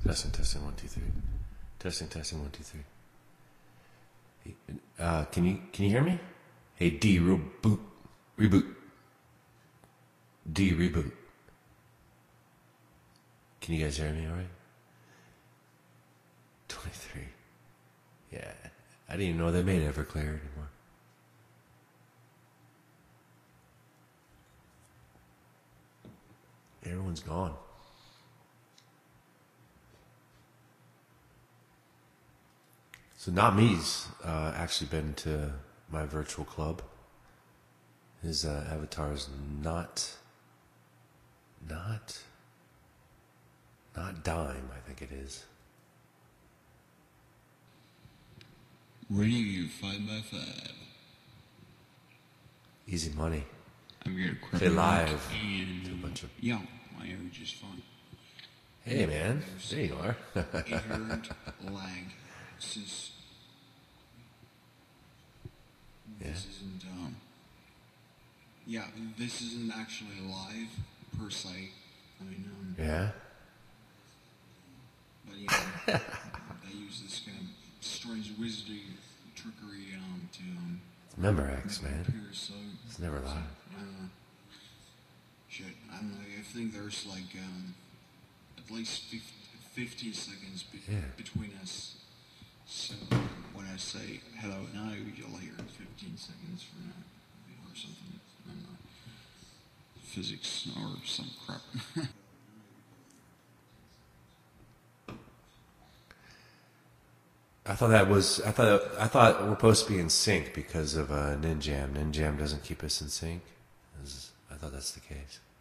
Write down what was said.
Testing, testing, 1, 2, 3. Testing, testing, 1, 2, 3. Can you hear me? Hey, D, reboot. D, reboot. Can you guys hear me all right? 23. Yeah. I didn't even know they made Everclear anymore. Everyone's gone. So Not Me's actually been to my virtual club. His avatar is not Dime, I think it is. Winning you 5x5. Easy money. I'm gonna crack Play live. and To a bunch of... yeah, my average is fine. Hey man, there you are. Inherent lag. Since this isn't this isn't actually live per se. I mean Yeah. but yeah, they use this kind of strange wizardry trickery to It's Memorex, man. appear so It's never live. Shit, I don't know. I think there's like at least 15 seconds between us. So when I say hello now, you'll hear 15 seconds from now or something. I don't know. Physics or some crap. I thought we're supposed to be in sync because of Ninjam. Ninjam doesn't keep us in sync. I thought that's the case.